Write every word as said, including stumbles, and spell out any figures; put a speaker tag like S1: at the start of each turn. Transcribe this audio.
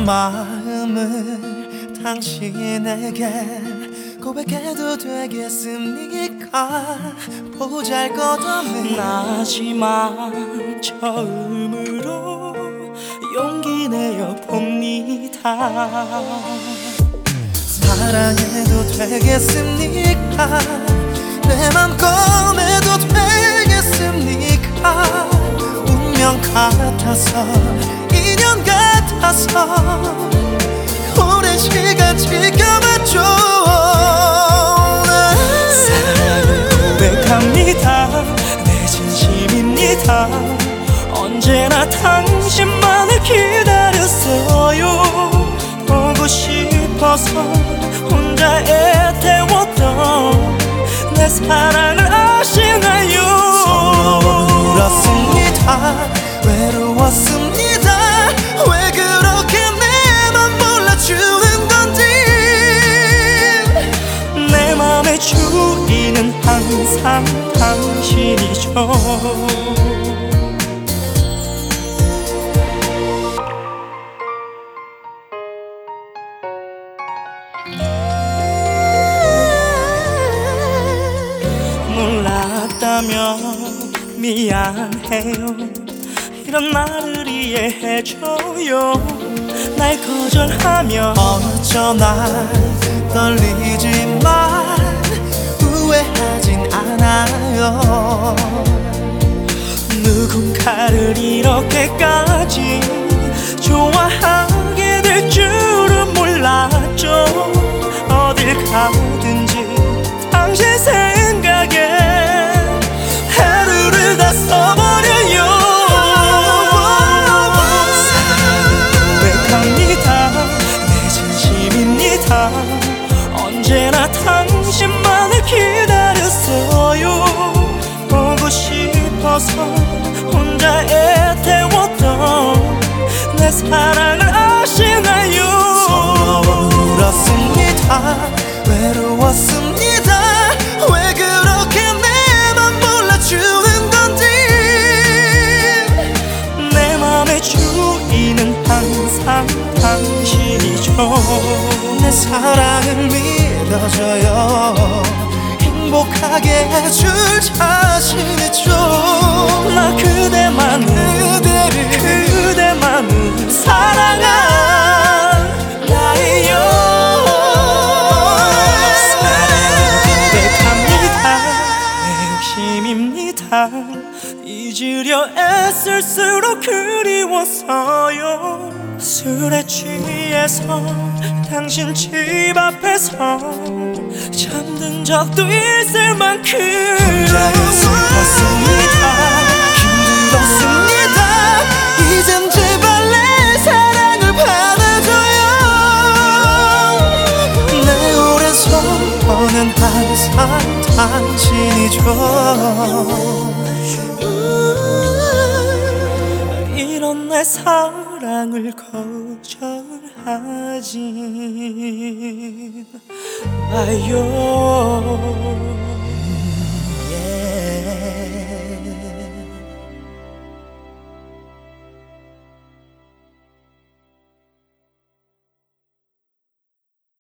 S1: 마음을 당신에게 고백해도 되겠습니까? 보잘것없는
S2: 하지만 처음으로 용기 내어 봅니다.
S1: 사랑해도 되겠습니까? 내 맘 꺼내도 되겠습니까? 운명 같아서 인연 같아서 오랜 시간 지켜봤죠.
S2: 사랑을 고백합니다. 내 진심입니다. 언제나 당신만을 기다렸어요. 보고 싶어서 혼자 애태웠던 내 사랑을 아시나요?
S1: 서러워 울었습니다. 외로웠습니다. 왜 그렇게 내맘 몰라주는 건지.
S2: 내 맘의 주인은 항상 당신이죠. 몰랐다면 미안해요. 이런 나를 이해해줘요. 날 거절하면
S1: 어쩌나 떨리지만 후회하진 않아요.
S2: 누군가를 이렇게까지 좋아하게 될 줄은 몰랐죠. 어딜 가든지 당신 생각에 하루를 다 써버려요. 고백합니다. 내 진심입니다. 언제나 당신만을 기다렸어요. 보고 싶어서 혼자 애태웠던 내 사랑을 아시나요?
S1: 서러워 울었습니다. 외로웠습니다. 왜 그렇게 내맘 몰라주는 건지.
S2: 내 맘의 주인은 항상 당신이죠.
S1: 내 사랑을 믿어줘요. 행복하게 해줄 자신 있죠.
S2: 나 그대만을
S1: 그대를
S2: 그대만을 사랑한 나예요. 고백합니다. 내 욕심입니다. 잊으려 애쓸수록 그리웠어요. 술에 취해서 당신 집 앞에서 잠든 적도 있을 만큼
S1: 혼자 슬펐습니다. 힘들었습니다. 이젠 제발 내 사랑을 받아줘요. 내 오랜 소원은 항상 당신이죠.
S2: 이런 내 사랑을 거절하지 마요.